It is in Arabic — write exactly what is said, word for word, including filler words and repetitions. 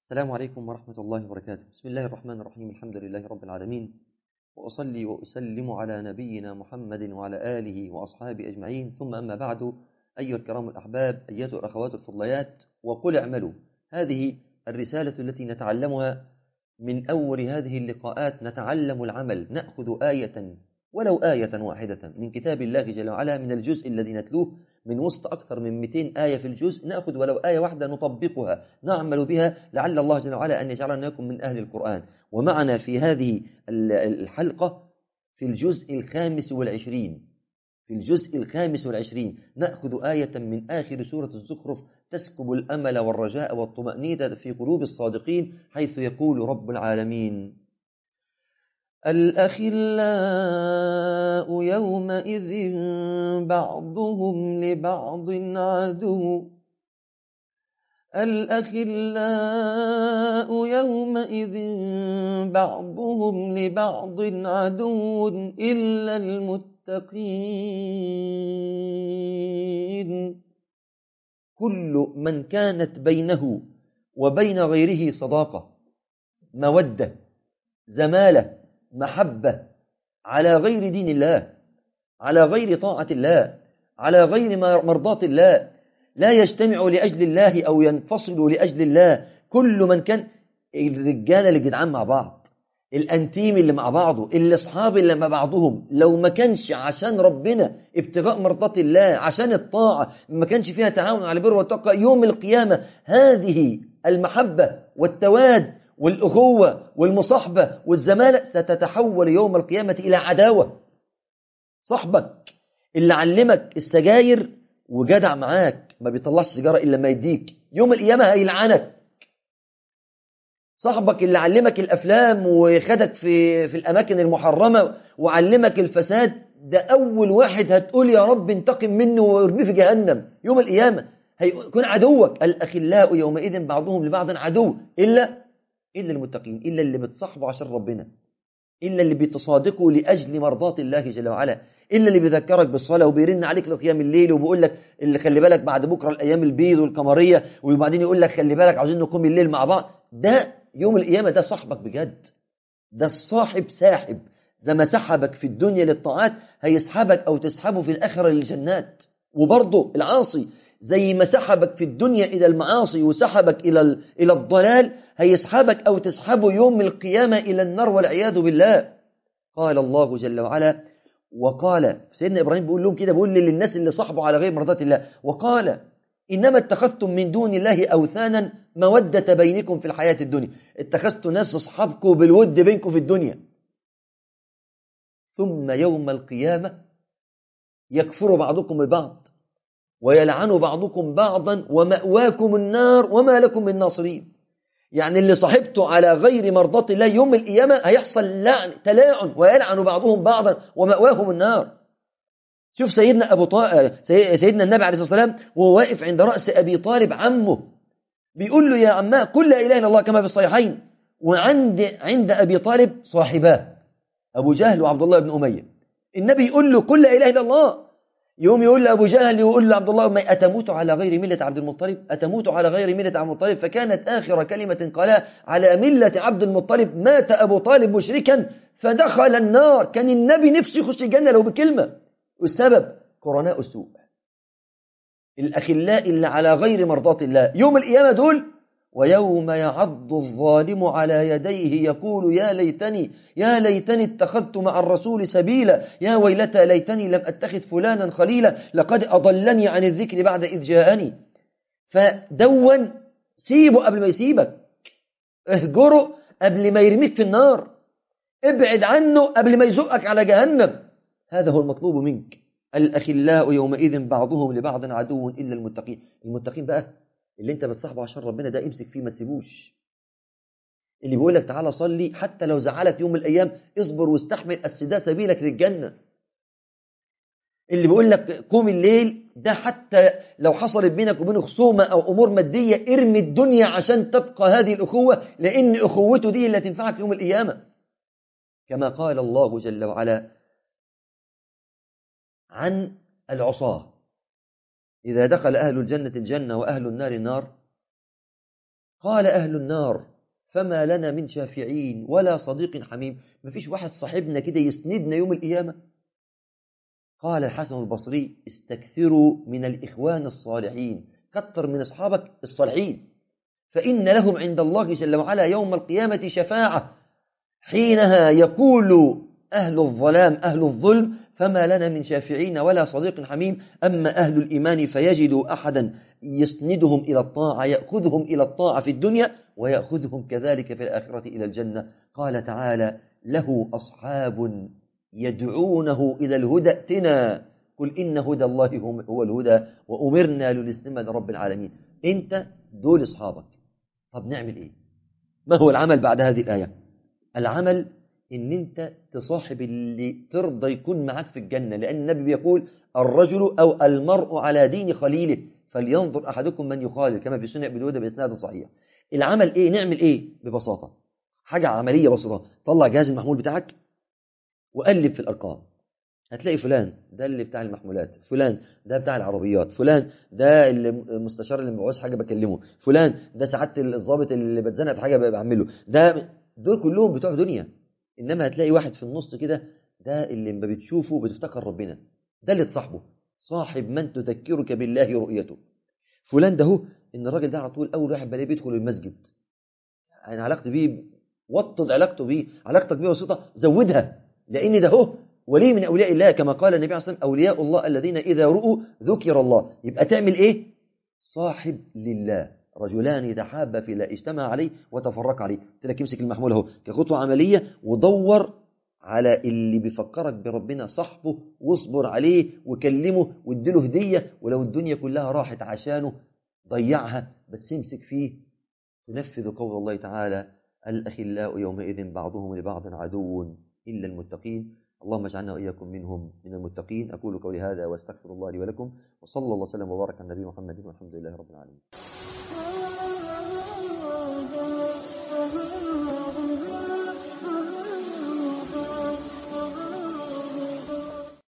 السلام عليكم ورحمة الله وبركاته. بسم الله الرحمن الرحيم. الحمد لله رب العالمين، وأصلي وأسلم على نبينا محمد وعلى آله وأصحابه أجمعين، ثم أما بعد. أيها الكرام الأحباب، أيتها الأخوات الفضليات، وقل اعملوا. هذه الرسالة التي نتعلمها من أول هذه اللقاءات. نتعلم العمل، نأخذ آية ولو آية واحدة من كتاب الله جل وعلا، من الجزء الذي نتلوه من وسط أكثر من مئتين آية في الجزء، نأخذ ولو آية واحدة نطبقها، نعمل بها، لعل الله جل وعلا أن يجعلنا لكم من أهل القرآن. ومعنا في هذه الحلقة في الجزء الخامس والعشرين في الجزء الخامس والعشرين نأخذ آية من آخر سورة الزخرف تسكب الأمل والرجاء والطمأنينة في قلوب الصادقين، حيث يقول رب العالمين: الأخلاء يومئذ بعضهم لبعض عدو الأخلاء يومئذ بعضهم لبعض عدو إلا المتقين. كل من كانت بينه وبين غيره صداقة، مودة، زمالة، محبة، على غير دين الله، على غير طاعة الله، على غير مرضاة الله، لا يجتمع لأجل الله أو ينفصل لأجل الله. كل من كان الرجال اللي جدعان مع بعض، الأنتيم اللي مع بعضه، الأصحاب اللي مع بعضهم، لو ما كانش عشان ربنا، ابتغاء مرضاة الله، عشان الطاعة، ما كانش فيها تعاون على البر والتقوى، يوم القيامة هذه المحبة والتواد والأخوة والمصاحبة والزمالة ستتحول يوم القيامة إلى عداوة. صاحبك اللي علمك السجاير وجدع معاك، ما بيطلعش سيجارة إلا ما يديك، يوم القيامة هيلعنك. صاحبك اللي علمك الأفلام وخدك في في الأماكن المحرمة وعلمك الفساد، ده أول واحد هتقول يا رب انتقم منه وارميه في جهنم يوم القيامة، هيكون عدوك. الأخلاء يومئذ بعضهم لبعض عدو إلا إلا المتقين، إلا اللي بتصاحبوا عشان ربنا، إلا اللي بيتصادقوا لأجل مرضاة الله جل وعلا، إلا اللي بيذكرك بالصلاة وبيرن عليك لقيام الليل وبيقول لك اللي خلي بالك بعد بكرة الأيام البيض والقمرية، وبعدين يقول لك خلي بالك عاوزين نقوم الليل مع بعض. ده يوم القيامة ده صاحبك بجد، ده الصاحب ساحب، زي ما سحبك في الدنيا للطاعات هيسحبك أو تسحبه في الآخرة للجنات. وبرضه العاصي زي ما سحبك في الدنيا إلى المعاصي وسحبك إلى إلى الضلال، هيسحبك أو تسحبه يوم القيامة إلى النار والعياذ بالله. قال الله جل وعلا، وقال سيدنا إبراهيم بيقول لهم كده، بيقول للناس اللي صحبوا على غير مرضات الله، وقال إنما اتخذتم من دون الله أوثانا مودة بينكم في الحياة الدنيا. اتخذتوا ناس أصحابكم بالود بينكم في الدنيا، ثم يوم القيامة يكفر بعضكم ببعض ويلعن بعضكم بعضا ومأواكم النار وما لكم من ناصرين. يعني اللي صاحبته على غير مرضاة الله يوم القيامة هيحصل لعن تلاعن ويلعن بعضهم بعضا ومأواهم النار. شوف سيدنا أبو طالب، سيدنا النبي عليه الصلاة والسلام وهو واقف عند رأس أبي طالب عمه، بيقول له يا عماه قل لا إله إلا الله كما في الصحيحين. وعند عند أبي طالب صاحباه أبو جهل وعبد الله بن أمية. النبي يقول له قل لا إله إلا الله، يوم يقول لأبو جهل يقول لعبد الله بن أمية أتموت على غير ملة عبد المطلب؟ أتموت على غير ملة عبد المطلب؟ فكانت آخر كلمة قالها على ملة عبد المطلب. مات أبو طالب مشركا فدخل النار. كان النبي نفسه يخش الجنة لو بكلمة، والسبب قرناء السوء، الأخلاء اللي على غير مرضاة الله يوم القيامة دول. ويوم يعض الظالم على يديه يقول يا ليتني يا ليتني اتخذت مع الرسول سبيلا، يا ويلتى ليتني لم أتخذ فلانا خليلا لقد أضلني عن الذكر بعد إذ جاءني. فدون سيبه قبل ما يسيبك، اهجره قبل ما يرميك في النار، ابعد عنه قبل ما يزقك على جهنم. هذا هو المطلوب منك. الأخلاء يومئذ بعضهم لبعض عدو إلا المتقين. المتقين بقى اللي انت بتصاحبه عشان ربنا، ده امسك فيه ما تسيبوش. اللي بيقول لك تعالى صلي حتى لو زعلك يوم الأيام، اصبر واستحمل، أصل ده سبيلك للجنة. اللي بيقول لك قوم الليل، ده حتى لو حصلت بينك وبينه خصومة أو أمور مادية، ارمي الدنيا عشان تبقى هذه الأخوة، لأن أخوته دي اللي تنفعك يوم القيامة. كما قال الله جل وعلا عن العصاة: إذا دخل أهل الجنة الجنة وأهل النار النار قال أهل النار فما لنا من شافعين ولا صديق حميم. ما فيش واحد صاحبنا كده يسندنا يوم القيامة. قال الحسن البصري استكثروا من الإخوان الصالحين، كثر من أصحابك الصالحين، فإن لهم عند الله جل وعلا يوم القيامة شفاعة، حينها يقول أهل الظلام أهل الظلم فما لنا من شافعين ولا صديق حميم. أما أهل الإيمان فيجدوا أحدا يسندهم إلى الطاعة، يأخذهم إلى الطاعة في الدنيا ويأخذهم كذلك في الآخرة إلى الجنة. قال تعالى له أصحاب يدعونه إلى الهدى ائتنا قل إن هدى الله هو الهدى وأمرنا لنسلم لرب العالمين. أنت دول أصحابك. طب نعمل إيه؟ ما هو العمل بعد هذه الآية؟ العمل إن أنت تصاحب اللي ترضى يكون معك في الجنة، لأن النبي بيقول الرجل أو المرء على دين خليله فلينظر أحدكم من يخالل، كما في سنة ابن داود بإسناد صحيح. العمل إيه؟ نعمل إيه؟ ببساطة حاجة عملية بسيطة. طلع جهاز المحمول بتاعك وقلب في الأرقام، هتلاقي فلان ده اللي بتاع المحمولات، فلان ده بتاع العربيات، فلان ده المستشار اللي بعوز حاجة بكلمه، فلان ده سعادة الضابط اللي بتزنق في حاجة بعمله، ده دول كلهم بتوع دنيا. إنما هتلاقي واحد في النص كده، ده اللي ما بتشوفه بتفتكر ربنا، ده اللي تصاحبه. صاحب من تذكرك بالله رؤيته. فلان ده هو إن الراجل ده على طول أول واحد بلاقيه بيدخل المسجد، يعني علاقتي بيه وطد علاقته بيه، علاقتك بيه بسيطة زودها، لأن ده هو ولي من أولياء الله، كما قال النبي عليه الصلاة والسلام أولياء الله الذين إذا رؤوا ذكر الله. يبقى تعمل إيه؟ صاحب لله. رجلان يتحابا في الله اجتمع عليه وتفرق عليه. قلت لك امسك المحمول اهو كخطوة عملية، ودور على اللي بيفكرك بربنا، صاحبه واصبر عليه وكلمه واديله هدية، ولو الدنيا كلها راحت عشانه ضيعها، بس امسك فيه. تنفذ قول الله تعالى الأخلاء يومئذ بعضهم لبعض عدو إلا المتقين. اللهم اجعلنا وإياكم منهم من المتقين. أقول قولي هذا واستغفر الله لي ولكم، وصلى الله وسلم وبارك على النبي محمد والحمد لله رب العالمين.